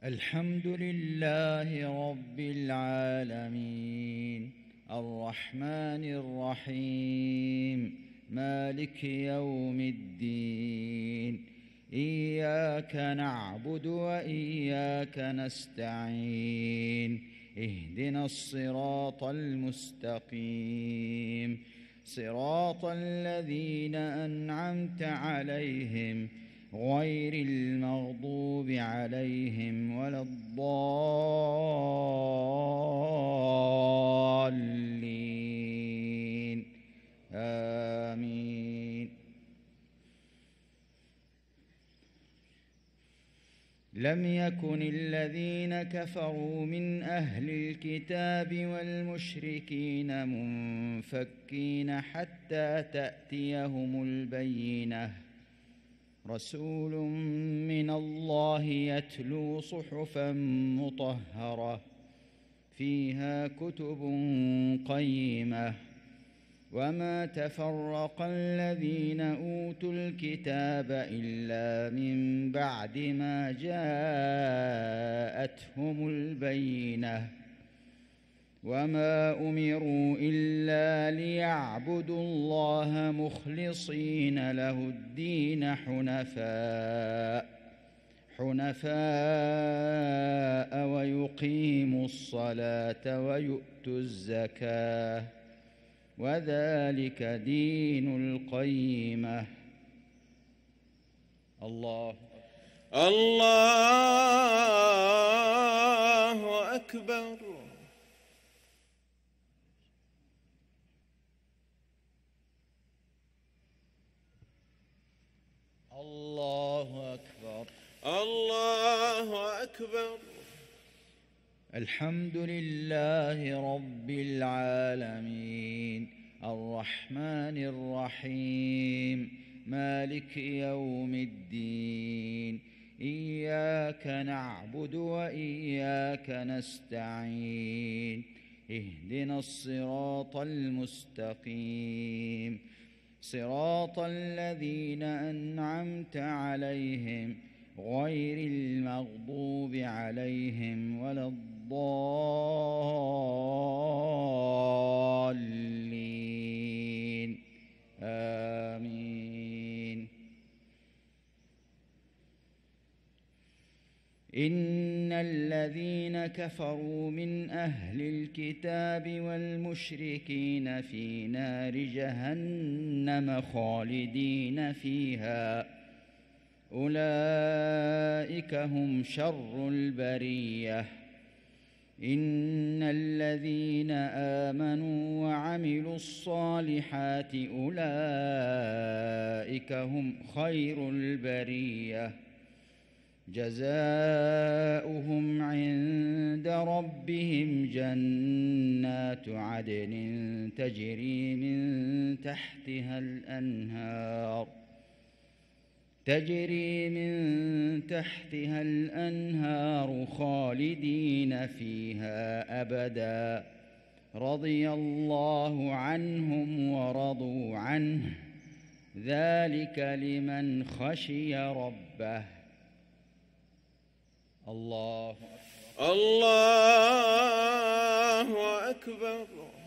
الحمد لله رب العالمين الرحمن الرحيم مالك يوم الدين إياك نعبد وإياك نستعين اهدنا الصراط المستقيم صراط الذين أنعمت عليهم غير المغضوب عليهم ولا الضالين آمين. لم يكن الذين كفروا من أهل الكتاب والمشركين منفكين حتى تأتيهم البينة رسول من الله يتلو صحفا مطهرة فيها كتب قيمة وما تفرق الذين أوتوا الكتاب إلا من بعد ما جاءتهم البينة وما أمروا إلا ليعبدوا الله مخلصين له الدين حنفاء ويقيموا الصلاة ويؤتوا الزكاة وذلك دين القيمة. الله أكبر. الله أكبر. الله أكبر. الحمد لله رب العالمين الرحمن الرحيم مالك يوم الدين إياك نعبد وإياك نستعين اهدنا الصراط المستقيم صراط الذين أنعمت عليهم غير المغضوب عليهم ولا الضالين آمين. إن الذين كفروا من أهل الكتاب والمشركين في نار جهنم خالدين فيها أولئك هم شر البرية. إن الذين آمنوا وعملوا الصالحات أولئك هم خير البرية جزاؤهم عند ربهم جنات عدن تجري من تحتها الأنهار خالدين فيها أبدا رضي الله عنهم ورضوا عنه ذلك لمن خشي ربه. الله أكبر. الله أكبر.